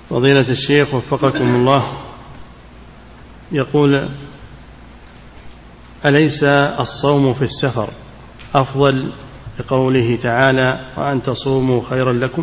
فضيلة الشيخ وفقكم الله، يقول: أليس الصوم في السفر أفضل لقوله تعالى: وأن تصوموا خيرا لكم؟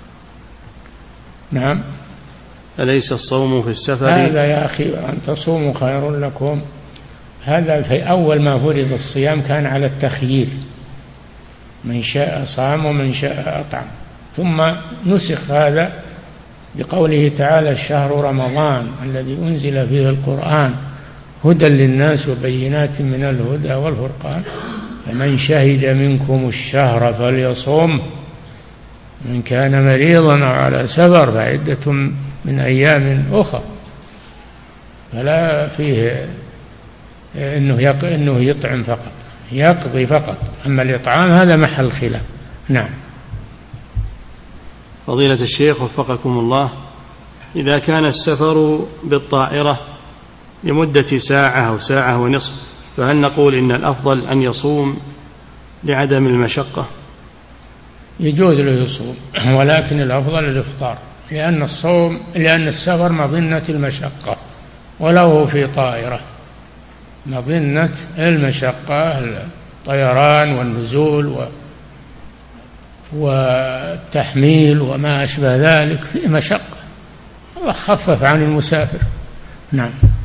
نعم. أليس الصوم في السفر؟ هذا يا أخي أن تصوموا خير لكم، هذا في أول ما فرض الصيام كان على التخيير، من شاء صام ومن شاء أطعم، ثم نسخ هذا بقوله تعالى: الشهر رمضان الذي أنزل فيه القرآن هدى للناس وبينات من الهدى والفرقان فمن شهد منكم الشهر فليصوم من كان مريضا أو على سفر فعدة من أيام أخرى. فلا فيه إنه يطعم فقط، يقضي فقط، أما الإطعام هذا محل خلاف. نعم. فضيلة الشيخ وفقكم الله، إذا كان السفر بالطائرة لمدة ساعة أو ساعة ونصف، فهل نقول إن الأفضل أن يصوم لعدم المشقة؟ يجوز له يصوم، ولكن الأفضل الإفطار، لأن السفر مظنة المشقة، ولو في طائرة مظنة المشقة، الطيران والنزول والتحميل وما أشبه ذلك فيه مشقة، الله خفف عن المسافر. نعم.